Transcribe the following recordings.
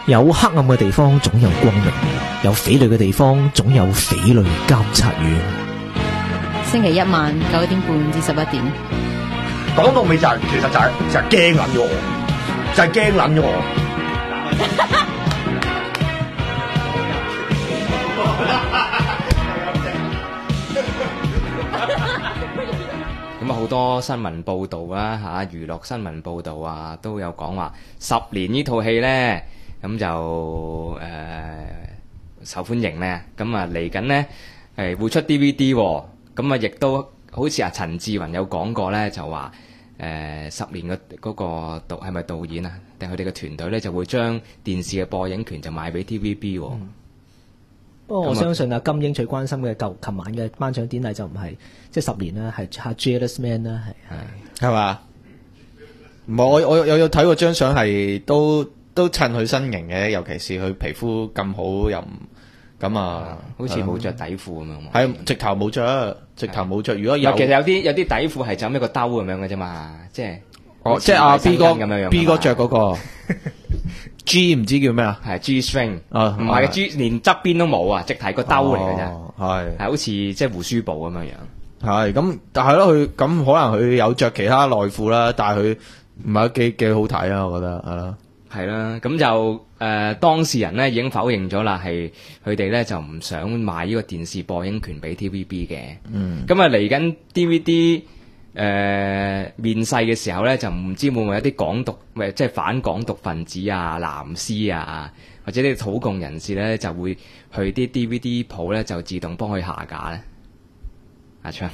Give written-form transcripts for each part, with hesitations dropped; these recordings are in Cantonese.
有黑暗嘅地方總有光明，有匪類嘅地方總有匪類監察院。 星期一晚9點半至11點。 講到尾就係、其實就係驚撚咗我，就係驚撚咗我。 咁啊好多新聞報導啦嚇，娛樂新聞報導啊都有講話10年呢套戲咧，咁就受歡迎咧，咁啊嚟緊咧會出 DVD 喎，咁啊亦都好似陳志雲有講過咧，就話10年嘅嗰個係咪導演啊，定佢哋嘅團隊咧就會將電視嘅播映權就賣俾 TVB 喎。 不過我相信啊，金英最關心嘅琴晚嘅頒獎典禮就唔係即係10年啦，係阿 Jealous Man 啦， 係嘛？唔係我有睇過張相，係都襯佢身形嘅，尤其是佢皮膚咁好又唔咁啊， 好似冇着底褲咁樣。 係直頭冇着，直頭冇着。如果有其實有啲底褲係就咁一個兜咁樣嘅啫嘛，即係即係阿 B 哥咁樣 B 哥着嗰個 G 唔知叫咩啊？ 係 G string 啊， 唔係 G 連側邊都冇啊，直係個兜嚟嘅啫， 係好似即係護書布咁樣樣。 係咁，但係咯，佢咁可能佢有着其他內褲啦，但係佢唔係幾好睇啊，我覺得係咯。 係啦，咁就當事人咧已經否認咗啦，係佢哋咧就唔想賣呢個電視播映權俾 TVB 嘅。咁啊嚟緊 DVD 面世嘅時候咧，就唔知會唔會有啲港獨即係反港獨分子啊、藍絲啊，或者啲土共人士咧，就會去啲 DVD 鋪咧就自動幫佢下架咧。阿昌，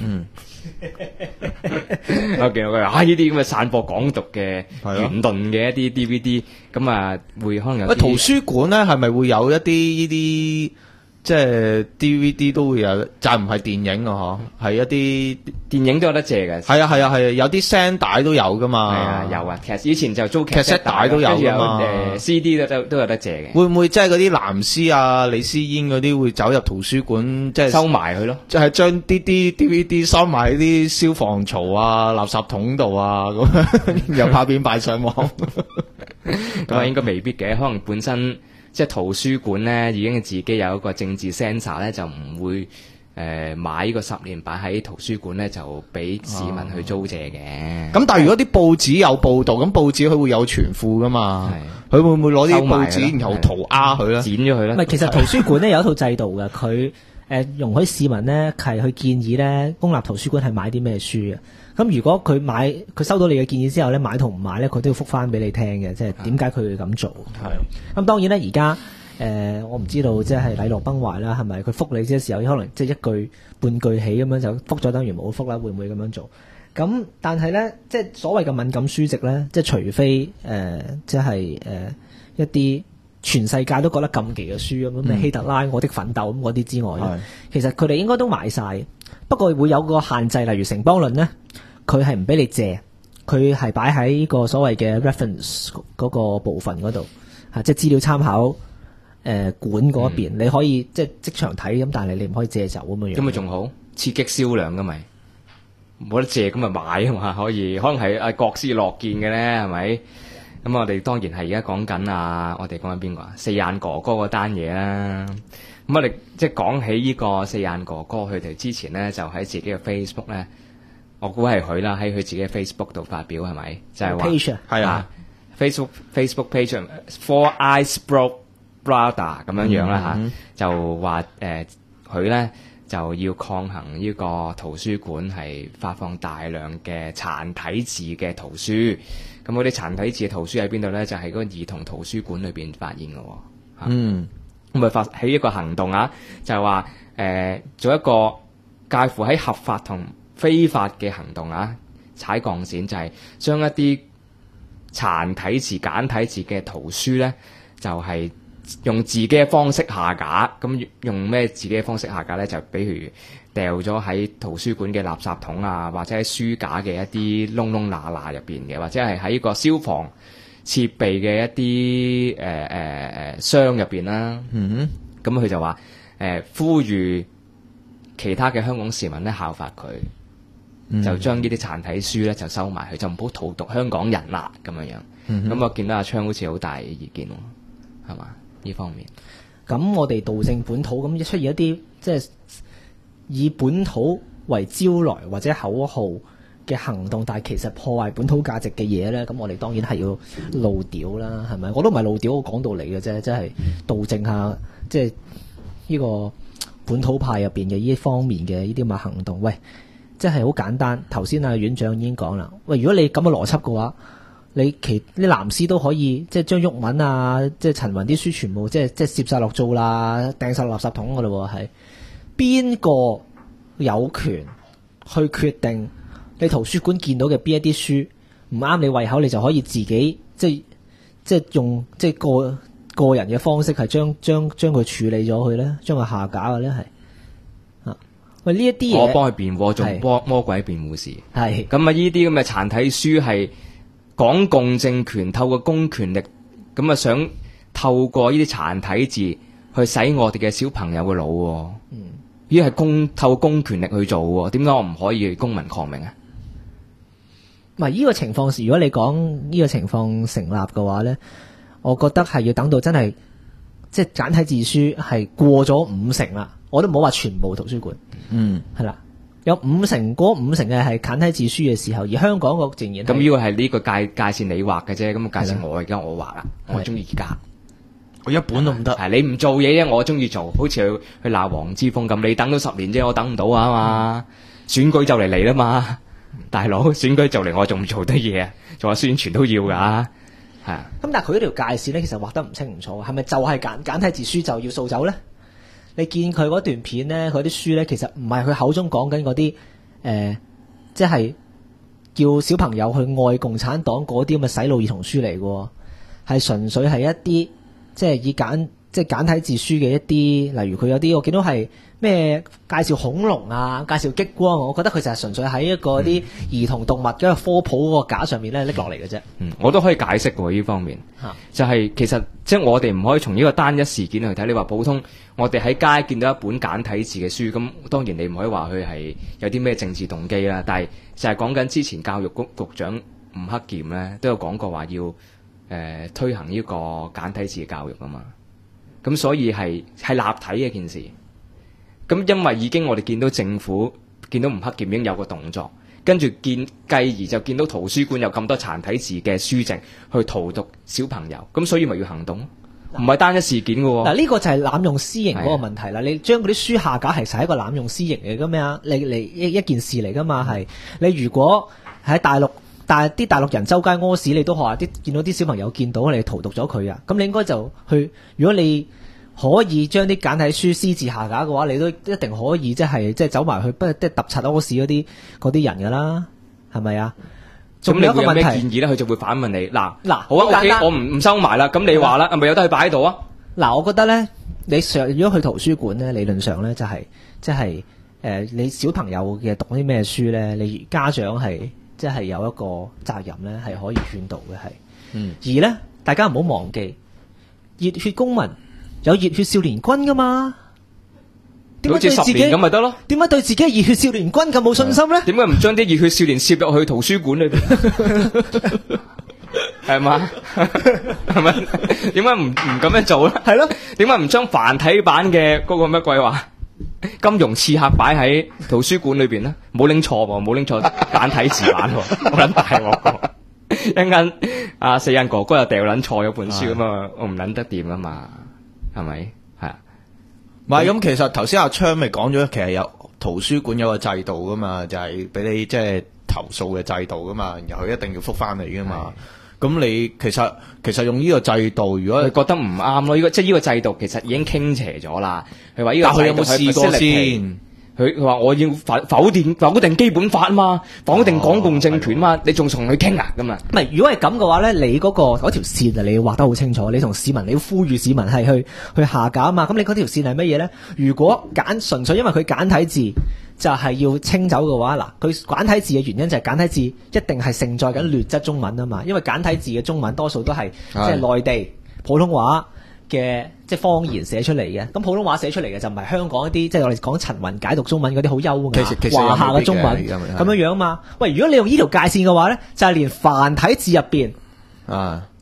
我見到佢話呢啲咁嘅散播港獨嘅言論嘅一啲 DVD，咁啊會可能有啲圖書館咧係咪會有一啲呢啲即係 DVD 都會有，就唔係電影啊？嗬，係一啲電影都有得借嘅。 係啊，有啲聲帶都有噶嘛。 係啊，有啊。其實以前就租劇集帶都有噶嘛。 CD 都有得借嘅。 會唔會即係嗰啲藍絲啊、李思嫣嗰啲會走入圖書館，即係收埋佢咯？ 即係將啲 DVD 收埋喺啲消防槽啊、垃圾桶度啊，咁又拍片擺上網。 咁啊，應該未必嘅，可能本身。即係圖書館咧，已經自己有一個政治 sensor 咧，就唔會買呢個10年擺喺圖書館咧，就俾市民去租借嘅。 咁但係如果啲報紙有報導，咁報紙佢會有存庫噶嘛？佢會唔會攞啲報紙然後塗鴉佢咧？ 剪咗佢咧？ 唔係，其實圖書館咧有一套制度嘅，佢容許市民咧係去建議咧公立圖書館係買啲咩書嘅。咁如果佢收到你嘅建議之後咧，買同唔買咧，佢都要覆翻俾你聽嘅，即係點解佢會咁做。係。咁當然咧，而家我唔知道即係禮樂崩壞啦，係咪佢覆你嘅時候，可能即係一句半句起咁樣就覆咗，等於冇覆啦，會唔會咁樣做？咁但係咧，即係所謂嘅敏感書籍咧，即係除非即係一啲全世界都覺得禁忌嘅書咁，咩希特拉、我的奮鬥咁嗰啲之外咧，其實佢哋應該都買晒。不過會有個限制，例如城邦論呢，佢係唔俾你借，佢係擺喺呢個所謂嘅 reference 嗰個部分嗰度，即係資料參考館嗰邊，你可以即場睇咁，但係你唔可以借走咁樣。 咁咪仲好，刺激銷量噶咪，冇得借咁咪買啊嘛，可以，可能係阿國師樂見嘅咧，係咪？咁我哋當然係而家講緊我哋講緊邊個啊？四眼哥哥嗰單嘢啦。咁我哋即係講起呢個四眼哥哥，佢哋之前咧就喺自己嘅 Facebook 咧，我估係佢啦，喺佢自己嘅 Facebook 度發表係咪？就係話係啊 Facebook page Four Eyes Brother 咁樣樣啦嚇，就話佢咧就要抗衡呢個圖書館係發放大量嘅殘體字嘅圖書。咁嗰啲殘體字嘅圖書喺邊度咧？就係嗰個兒童圖書館裏邊發現嘅喎。咁咪發起一個行動啊，就係話做一個介乎喺合法同非法嘅行動啊，踩鋼線就係將一啲殘體字、簡體字嘅圖書咧，就係用自己嘅方式下架。咁用咩自己嘅方式下架咧？就比如掉咗喺圖書館嘅垃圾桶啊，或者喺書架嘅一啲窿窿罅罅入邊嘅，或者係喺個消防設備嘅一啲箱入邊啦。咁佢就話呼籲其他嘅香港市民咧效法佢，就將呢啲殘體書咧就收埋佢，就唔好荼毒香港人啦咁樣樣。咁我見到阿昌好似好大意見喎。 係嘛？呢方面。 咁我哋道正本土咁一出現一啲即係以本土為招來或者口號嘅行動，但係其實破壞本土價值嘅嘢咧，咁我哋當然係要露屌啦，係咪？我都唔係露屌，我講道理嘅啫，即係道正下即係呢個本土派入邊嘅呢一方面嘅呢啲咁嘅行動。喂，即係好簡單。頭先阿院長已經講啦，喂，如果你咁嘅邏輯嘅話，你啲藍絲都可以即係將毓民啊，即係陳雲啲書全部即係攝晒落做啦，掟晒落垃圾桶噶咯喎，係邊個有權去決定你圖書館見到嘅邊一啲書唔啱你胃口，你就可以自己即係用即係個人嘅方式係將佢處理咗佢咧，將佢下架嘅咧係啊？喂，呢一啲嘢我幫佢辯護，做係魔鬼辯護士。 係咁啊！呢啲咁嘅殘體書係港共政權透過公權力，咁啊想透過呢啲殘體字去洗我哋嘅小朋友嘅腦喎。呢係透過公權力去做喎，點解我唔可以公民抗命啊？ 唔係呢個情況時，如果你講呢個情況成立嘅話咧，我覺得係要等到真係即係簡體字書係過咗50%啦，我都唔好話全部圖書館，係啦，有50%嗰50%嘅係簡體字書嘅時候，而香港個仍然咁呢個係呢個界線你畫嘅啫，咁個界線我而家我畫啦，我中意而家。 我一本都唔得。 係你唔做嘢啫，我中意做，好似去鬧黃之鋒咁，你等到10年啫，我等唔到啊嘛。選舉就嚟啦嘛，大佬選舉就嚟，我仲唔做得嘢啊？做下宣傳都要噶，係啊。 咁但係佢呢條界線咧，其實畫得唔清唔楚，係咪就係簡體字書就要掃走咧？你見佢嗰段片咧，佢啲書咧，其實唔係佢口中講緊嗰啲即係叫小朋友去愛共產黨嗰啲咁嘅洗腦兒童書嚟嘅，係純粹係一啲即係以簡體字書嘅一啲，例如佢有啲我見到係咩介紹恐龍啊，介紹激光，我覺得佢就係純粹喺一個啲兒童動物嘅科普嗰個架上面咧拎落嚟嘅啫。 我都可以解釋喎呢方面，就係其實即係我哋唔可以從呢個單一事件去睇。你話普通我哋喺街見到一本簡體字嘅書，咁當然你唔可以話佢係有啲咩政治動機啦。但係就係講緊之前教育局局長吳克儉咧都有講過話要推行呢個簡體字嘅教育啊嘛。咁所以係立體嘅一件事。咁因為已經我哋見到政府見到吳克儉已經有個動作，跟住繼而就見到圖書館有咁多殘體字嘅書籍去荼毒小朋友，咁所以咪要行動，唔係單一事件嘅喎。 嗱，呢個就係濫用私刑嗰個問題啦。你將嗰啲書下架，其實係一個濫用私刑嚟噶嘛？你一件事嚟噶嘛？係你如果喺大陸，但係啲大陸人周街屙屎，你都學下啲見到啲小朋友見到你荼毒咗佢啊，咁你應該就去，如果你可以將啲簡體書私自下架嘅話，你都一定可以即係走埋去，不即係揼柒屙屎嗰啲人噶啦，係咪啊？ 咁你會有咩仲有一個問題建議咧？佢就會反問你嗱，好啊好簡單 ，OK，我唔收埋啦。咁你話啦，係咪有得去擺喺度啊？ 嗱，我覺得咧，如果去圖書館咧，理論上咧就係即係你小朋友嘅讀啲咩書咧，你家長係即係有一個責任咧，係可以勸導嘅係。而咧，大家唔好忘記，熱血公民有熱血少年軍噶嘛？點好似10 解對自己年咁咪得咯？ 點解對自己嘅熱血少年軍咁冇信心咧？ 點解唔將啲熱血少年攝入去圖書館裏邊？係嘛？係咪？點解唔咁樣做咧？ 係咯？ 點解唔將繁體版嘅嗰個乜鬼話金庸刺客擺喺圖書館裏邊咧？冇拎錯喎，冇拎錯簡體字版喎，我諗大鑊。一陣間阿四眼哥哥又掉撚錯咗本書咁啊，我唔撚得掂啊嘛，係咪？係啊。 唔係咁，其實頭先阿昌咪講咗，其實有圖書館有個制度噶嘛，就係俾你即係投訴嘅制度噶嘛，然後佢一定要覆翻你噶嘛。咁你其實用呢個制度，如果佢覺得唔啱咯，呢個即係呢個制度其實已經傾斜咗啦。佢話呢個制度但佢有冇試過先？ 佢話我要否定基本法啊嘛，否定港共政權嘛，你仲同佢傾啊咁啊？ 唔係，如果係咁嘅話咧，你嗰條線啊，你要畫得好清楚。你同市民，你要呼籲市民係去下架啊嘛。咁你嗰條線係乜嘢咧？如果純粹因為佢簡體字就係要清走嘅話，嗱，佢簡體字嘅原因就係簡體字一定係承載緊劣質中文啊嘛。因為簡體字嘅中文多數都係即係內地普通話嘅即係方言寫出嚟嘅，咁普通話寫出嚟嘅就唔係香港一啲即係我哋講陳雲解讀中文嗰啲好優雅華夏嘅中文咁樣樣嘛。喂，如果你用呢條界線嘅話咧，就係連繁體字入邊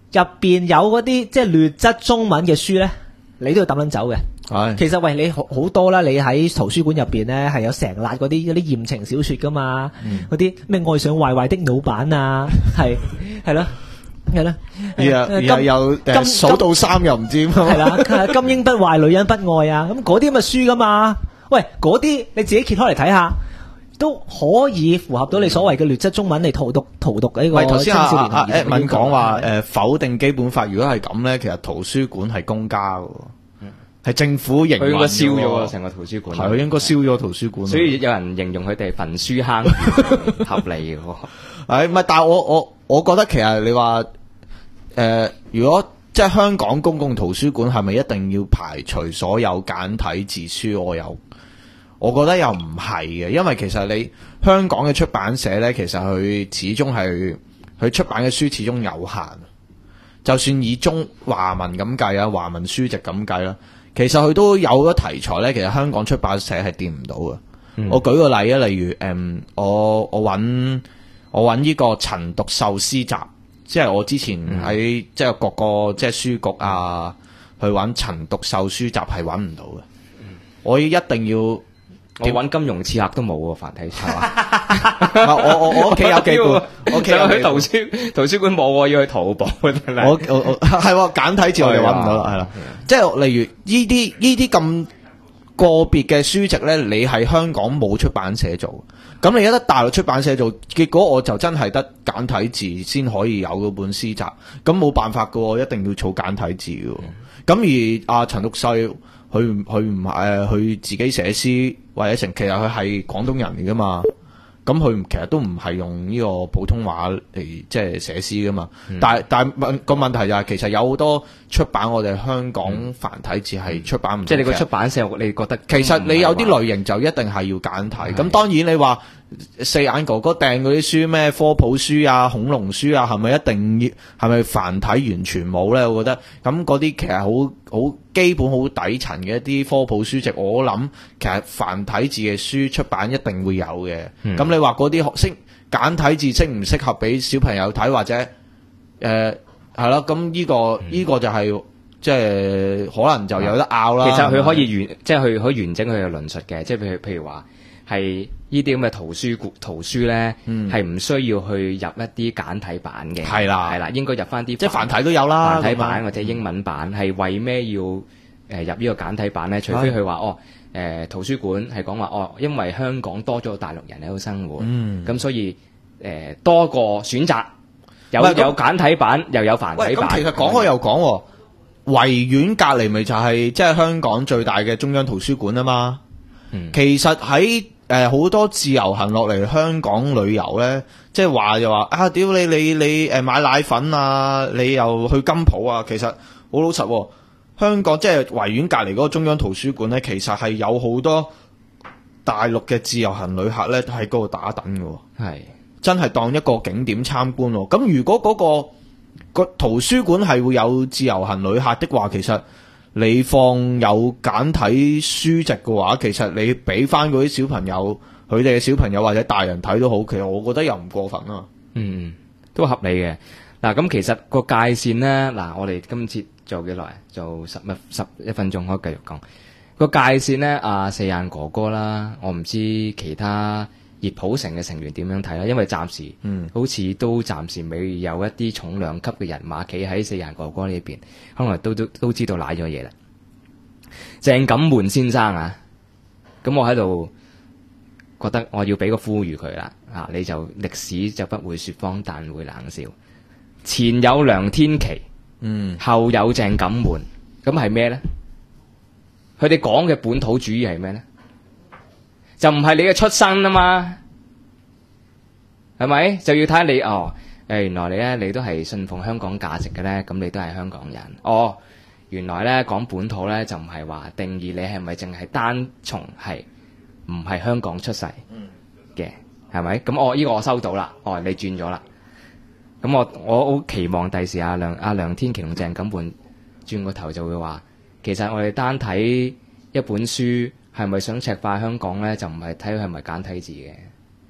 入邊有嗰啲即係劣質中文嘅書咧，你都要抌撚走嘅。 係其實喂，你好多啦，你喺圖書館入邊咧係有成辣嗰啲言情小說噶嘛，嗰啲咩愛上壞壞的老闆啊，係咯。係啦， 又數到3又唔知係啦，金英不壞，女人不愛啊，咁嗰啲咁嘅書噶嘛，喂，嗰啲你自己揭開嚟睇下，都可以符合到你所謂嘅劣質中文嚟荼毒呢個喂，頭先青少年兒童嘅 Edmond 講話要求否定基本法，如果係咁咧，其實圖書館係公家嘅喎，係政府營運嘅喎。 佢應該燒咗啊成個圖書館。 係應該燒咗圖書館。 所以有人形容佢哋焚書坑合理嘅喎。 係唔係？但係我覺得其實你話如果即係香港公共圖書館係咪一定要排除所有簡體字書？我覺得又唔係嘅，因為其實你香港嘅出版社呢，其實佢始終係佢出版嘅書始終有限。就算以中華文咁計啊，華文書籍咁計啦，其實佢都有咗題材呢，其實香港出版社係掂唔到嘅。我舉個例啊，例如我揾呢個陳獨秀詩集。即係我之前喺即係各個即係書局啊，去揾陳獨秀書集係揾唔到嘅。我一定要我揾金庸刺客都冇喎，繁體字。 我屋企有幾本，我屋企有去圖書館冇喎，要去淘寶。我係簡體字我哋揾唔到啦，係啦。即係例如呢啲咁個別嘅書籍咧，你喺香港冇出版社做。咁你一得大陸出版社做，結果我就真係得簡體字先可以有嗰本詩集，咁冇辦法㗎喎，一定要儲簡體字㗎喎。咁而陳獨秀佢唔係佢自己寫詩或者成，其實佢係廣東人嚟㗎嘛。咁佢其實都唔係用呢個普通話嚟即係寫詩㗎嘛。但係個問題就係其實有好多出版我哋香港繁體字係出版唔到。 即係你個出版社，你覺得其實你有啲類型就一定係要簡體。咁當然你話四眼哥哥訂嗰啲書咩科普書啊、恐龍書啊，係咪一定要係咪繁體完全冇咧？我覺得咁嗰啲其實好基本好底層嘅一啲科普書籍，我諗其實繁體字嘅書出版一定會有嘅。咁你話嗰啲識簡體字適唔適合俾小朋友睇，或者係咯？咁呢個就係即係可能就有得拗啦。 其實佢可以即係佢可以完整佢嘅論述嘅，即係譬如話係呢啲咁嘅圖書咧，係唔需要去入一啲簡體版嘅。係啦，應該入翻啲即係繁體都有啦， 繁體版或者英文版係為咩要入呢個簡體版咧？除非佢話圖書館係講話因為香港多咗大陸人喺度生活，咁所以多個選擇，有簡體版又有繁體版。 咁其實講開又講，維園隔離咪就係即係香港最大嘅中央圖書館啊嘛。其實喺好多自由行落嚟香港旅遊咧，即係話就話啊，屌你買奶粉啊，你又去金鋪啊，其實好老實，香港即係維園隔離嗰個中央圖書館咧，其實係有好多大陸嘅自由行旅客咧喺嗰度打躉嘅，係真係當一個景點參觀喎。咁如果嗰個圖書館係會有自由行旅客的話，其實你放有簡體書籍嘅話，其實你俾翻嗰啲小朋友，佢哋嘅小朋友或者大人睇都好，其實我覺得又唔過分啊。 都合理嘅。嗱，咁其實個界線呢，嗱，我哋今次做幾耐？做11分鐘，可以繼續講個界線呢。四眼哥哥啦，我唔知其他熱普城嘅成員點樣睇啦，因為暫時好似都暫時未有一啲重量級嘅人馬企喺四眼哥哥呢邊，可能都知道賴咗嘢啦。鄭錦滿先生啊，咁我喺度覺得我要俾個呼籲佢啦，你就歷史就不會說謊，但會冷笑。前有梁天琦，後有鄭錦滿，咁係咩呢？佢哋講嘅本土主義係咩呢？就唔係你嘅出身啊嘛，係咪？就要睇下你原來你都係信奉香港價值嘅咧，咁你都係香港人。原來咧講本土咧就唔係話定義你係咪淨係單從係唔係香港出世嘅，係咪？咁呢個我收到啦，你轉咗啦。咁我好期望第時阿梁天琦同鄭錦滿轉個頭就會話，其實我哋單睇一本書係咪想赤化香港咧，就唔係睇佢係咪簡體字嘅，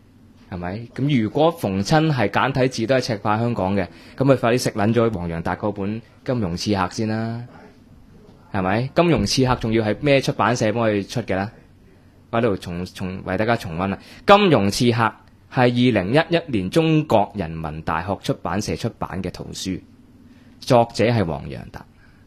係咪？咁如果逢親係簡體字都係赤化香港嘅，咁咪快啲食撚咗黃洋達嗰本《金融刺客》先啦，係咪？《金融刺客》仲要係咩出版社幫佢出嘅啦？我喺度重為大家重溫啦，《金融刺客》係2011年中國人民大學出版社出版嘅圖書，作者係黃洋達。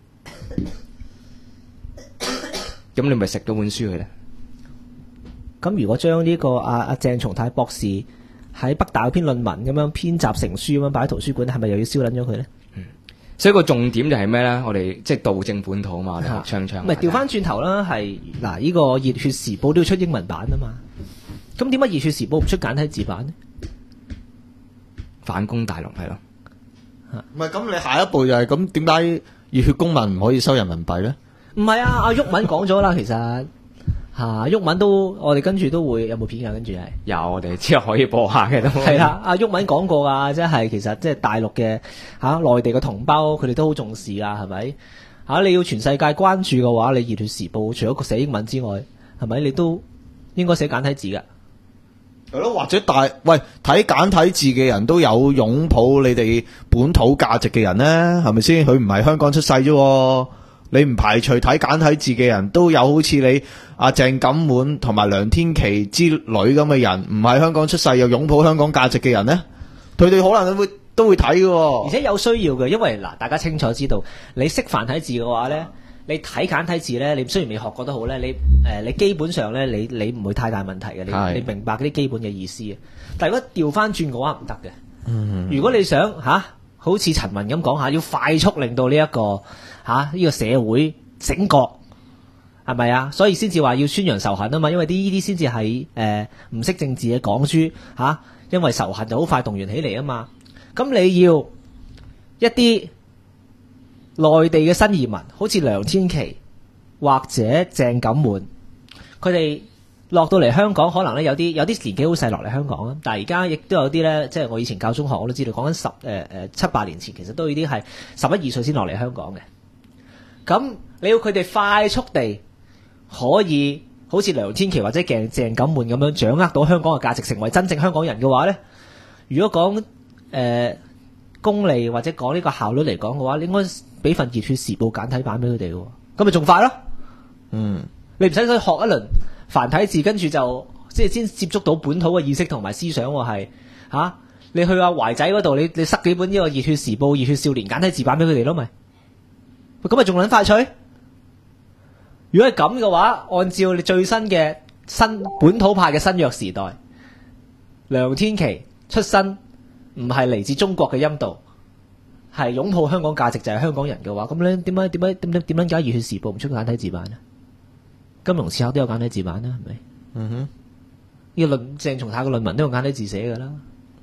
咁你咪食咗本書去咧？ 咁如果將呢個阿鄭松泰博士喺北大嗰篇論文咁樣編集成書咁樣擺喺圖書館，係咪又要燒撚咗佢咧？ 所以個重點就係咩咧？我哋即係道正本土啊嘛，我哋學唱唱。 唔係調翻轉頭啦，係嗱呢個《熱血時報》都要出英文版啊嘛。咁點解《熱血時報》唔出簡體字版呢？ 反攻大陸係咯。 唔係咁，你下一步就係咁，點解熱血公民唔可以收人民幣咧？ 唔係啊，阿毓民講咗啦，其實毓民都我哋跟住都會有冇片㗎？跟住係有，我哋之後可以播下嘅都係啦。阿毓民講過啊，即係其實即係大陸嘅內地嘅同胞，佢哋都好重視㗎，係咪？你要全世界關注嘅話，你《熱血時報》除咗寫英文之外，係咪你都應該寫簡體字㗎？ 係咯，或者睇簡體字嘅人都有擁抱你哋本土價值嘅人咧，係咪先？佢唔係香港出世啫，你唔排除睇簡體字嘅人都有好似你阿鄭錦滿同埋梁天琦之類咁嘅人，唔係香港出世又擁抱香港價值嘅人咧，佢哋可能都會睇嘅， 而且有需要嘅，因為嗱，大家清楚知道，你識繁體字嘅話咧，你睇簡體字咧，你雖然未學過都好咧，你基本上咧，你唔會太大問題嘅，你明白嗰啲基本嘅意思嘅。但係如果調翻轉嘅話唔得嘅。如果你想好似陳文咁講下，要快速令到呢一個呢個社會醒覺，係咪啊？所以先至話要宣揚仇恨啊嘛，因為呢啲先至係唔識政治嘅講書因為仇恨就好快動員起嚟啊嘛。咁你要一啲內地嘅新移民，好似梁天琦或者鄭錦滿，佢哋落到嚟香港，可能咧有啲年紀好細落嚟香港啊。但係而家亦都有啲咧，即係我以前教中學我都知道，講緊7、8年前，其實都已經係11、12歲先落嚟香港嘅。咁你要佢哋快速地可以好似梁天琦或者鄭錦滿咁樣掌握到香港嘅價值，成為真正香港人嘅話咧，如果講功利或者講呢個效率嚟講嘅話，你應該俾份《熱血時報》簡體版俾佢哋嘅，咁咪仲快咯。你唔使去學一輪繁體字，跟住就即係先接觸到本土嘅意識同埋思想係你去阿懷仔嗰度，你塞幾本呢個《熱血時報》《熱血少年》簡體字版俾佢哋咯，咪咁咪仲撚快脆？如果係咁嘅話，按照你最新嘅本土派嘅新約時代，梁天琦出身唔係嚟自中國嘅陰道，係擁抱香港價值就係香港人嘅話，咁咧點解《熱血時報》唔出簡體字版呢？金融刺客都有簡體字版啦，係咪？呢個鄭松泰嘅論文都用簡體字寫㗎啦。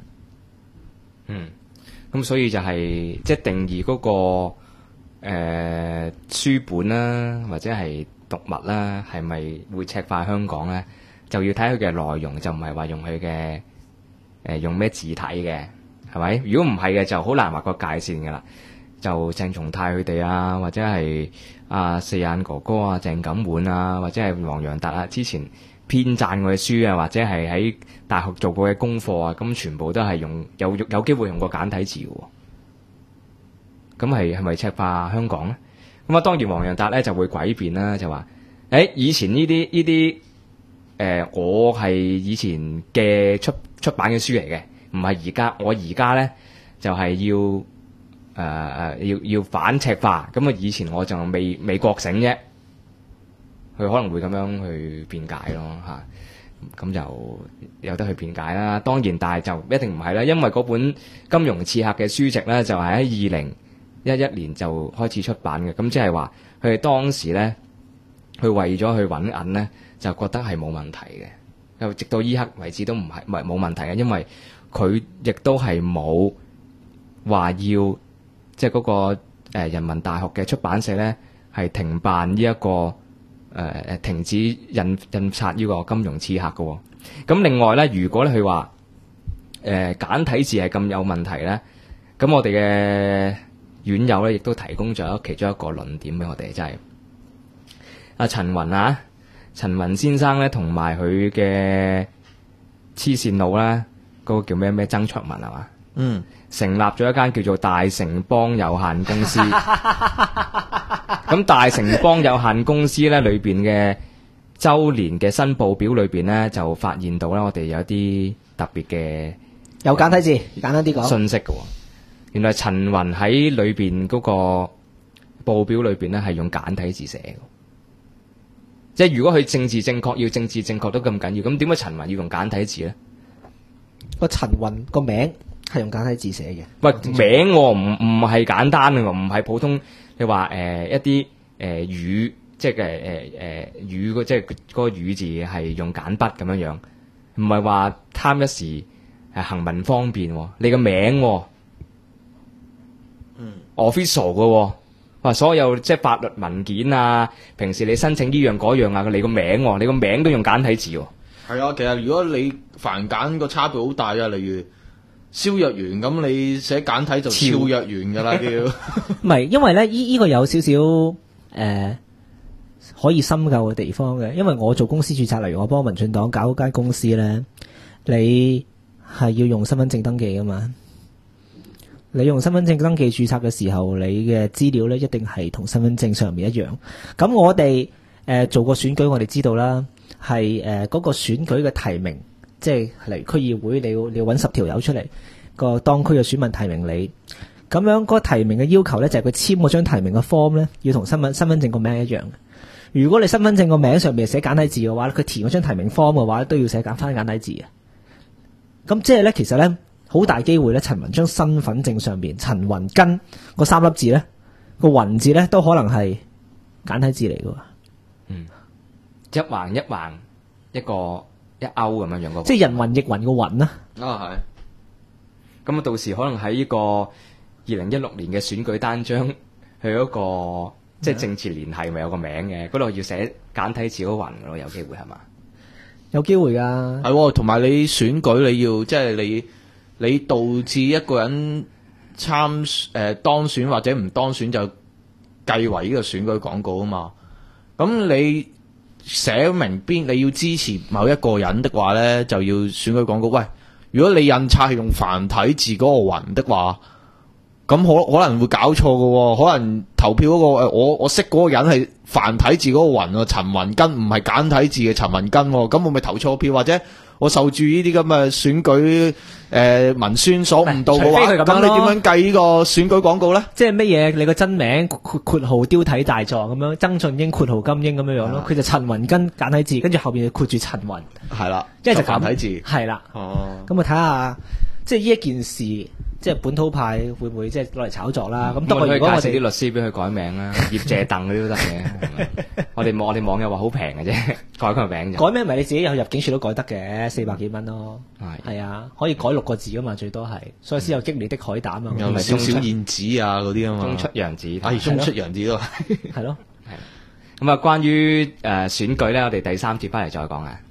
咁所以就係即係定義嗰個書本啦，或者係讀物啦，係咪會赤化香港咧？就要睇佢嘅內容，就唔係話用佢嘅用咩字體嘅，係咪？如果唔係嘅，就好難畫個界線㗎啦。就鄭松泰佢哋啊，或者係四眼哥哥啊、鄭錦滿啊，或者係黃洋達啊，之前編撰過嘅書啊，或者係喺大學做過嘅功課啊，咁全部都係有機會用過簡體字嘅喎。咁係咪赤化香港咧？咁當然黃洋達咧就會詭辯啦，就話以前呢啲我係以前嘅出版嘅書嚟嘅，唔係而家。我而家咧就係要反赤化。咁以前我就未覺醒啫。佢可能會咁樣去辯解咯嚇。咁就有得去辯解啦。當然，但係就一定唔係啦，因為嗰本《金融刺客》嘅書籍咧就係喺2011年就開始出版嘅。咁即係話佢哋當時咧，佢為咗去揾銀咧，就覺得係冇問題嘅。又直到依刻為止都唔係冇問題嘅，因為佢亦都係冇話要即係嗰個人民大學嘅出版社咧係停辦呢一個停止印刷呢個金融刺客嘅。咁另外咧，如果咧佢話簡體字係咁有問題咧，咁我哋嘅院友咧亦都提供咗其中一個論點俾我哋，就係阿陳雲先生咧同埋佢嘅黐線佬咧嗰個叫咩曾卓文係嘛？ 嗯， 成立咗一間叫做大城邦有限公司。咁大城邦有限公司咧裏邊嘅周年嘅申報表裏邊咧，就發現到咧，我哋有啲特別嘅有簡體字，簡單啲講。 信息嘅喎。原來陳雲喺裏邊嗰個報表裏邊咧係用簡體字寫嘅。即係如果佢政治正確，要政治正確都咁緊要，咁點解陳雲要用簡體字咧？ 個陳雲個名係用簡體字寫嘅。 喂，名喎唔係簡單嘅喎，唔係普通。你話一啲語，即係語即係嗰個語字係用簡筆咁樣樣，唔係話貪一時行文方便喎。你個名，official 嘅喎。話所有即係法律文件啊，平時你申請呢樣嗰樣啊，你個名喎，你個名都用簡體字喎。 係啊，其實如果你繁簡個差別好大啊，例如蕭若元咁，你寫簡體就超若元噶啦叫。 唔係，因為咧呢個有少少可以深究嘅地方嘅，因為我做公司註冊，例如我幫民進黨搞間公司咧，你係要用身份證登記噶嘛。你用身份證登記註冊嘅時候，你嘅資料咧一定係同身份證上面一樣。咁我哋做過選舉，我哋知道啦，係嗰個選舉嘅提名，即係嚟區議會，你要揾10條友出嚟個當區嘅選民提名你。咁樣嗰個提名嘅要求咧，就係佢簽嗰張提名嘅 form 咧，要同身份證個名一樣。如果你身份證個名上面寫簡體字嘅話，佢填嗰張提名 form 嘅話，都要寫翻簡體字嘅。咁即係咧，其實咧。好大機會咧，陳雲將身份證上邊陳雲根嗰3粒字咧，個雲字咧都可能係簡體字嚟嘅。 一橫一橫一個一勾咁樣樣個， 即係人云亦云個云啦。 啊係。咁啊，到時可能喺呢個2016年嘅選舉單張，佢嗰個即係政治聯繫咪有個名嘅，嗰度要寫簡體字嗰雲嘅咯，有機會係嘛？ 有機會㗎。 係，同埋你選舉你要即係你導致一個人當選或者唔當選就計為呢個選舉廣告啊嘛。咁你寫明你要支持某一個人的話咧，就要選舉廣告。喂，如果你印刷係用繁體字嗰個雲的話，咁可能會搞錯㗎喎。可能投票嗰個我識嗰個人係繁體字嗰個雲喎，陳雲根唔係簡體字嘅陳雲根喎，咁我咪投錯票，或者我受住呢啲咁嘅選舉文宣所誤導嘅話，咁你點樣計呢個選舉廣告咧？ 即係乜嘢？你個真名括號雕體大狀咁樣，曾俊英括號金英咁樣樣咯。佢就陳雲根簡體字，跟住後邊就括住陳雲。 係啦， 即係就繁體字。 係啦。 哦。 咁我睇下，即係呢一件事，即係本土派會唔會即係攞嚟炒作啦？咁不過如果我哋啲律師俾佢改名啦，葉謝鄧嗰啲都得嘅。我哋網友話好平嘅啫，改佢個名就。 改名咪你自己有入境處都改得嘅，400幾蚊咯。係啊，可以改6個字噶嘛，最多係，所以先有激烈的海膽啊。 有少少燕子啊嗰啲啊嘛。 中出洋子。 中出洋子都係。 係咯。 係。咁啊，關於選舉咧，我哋第3節翻嚟再講啊。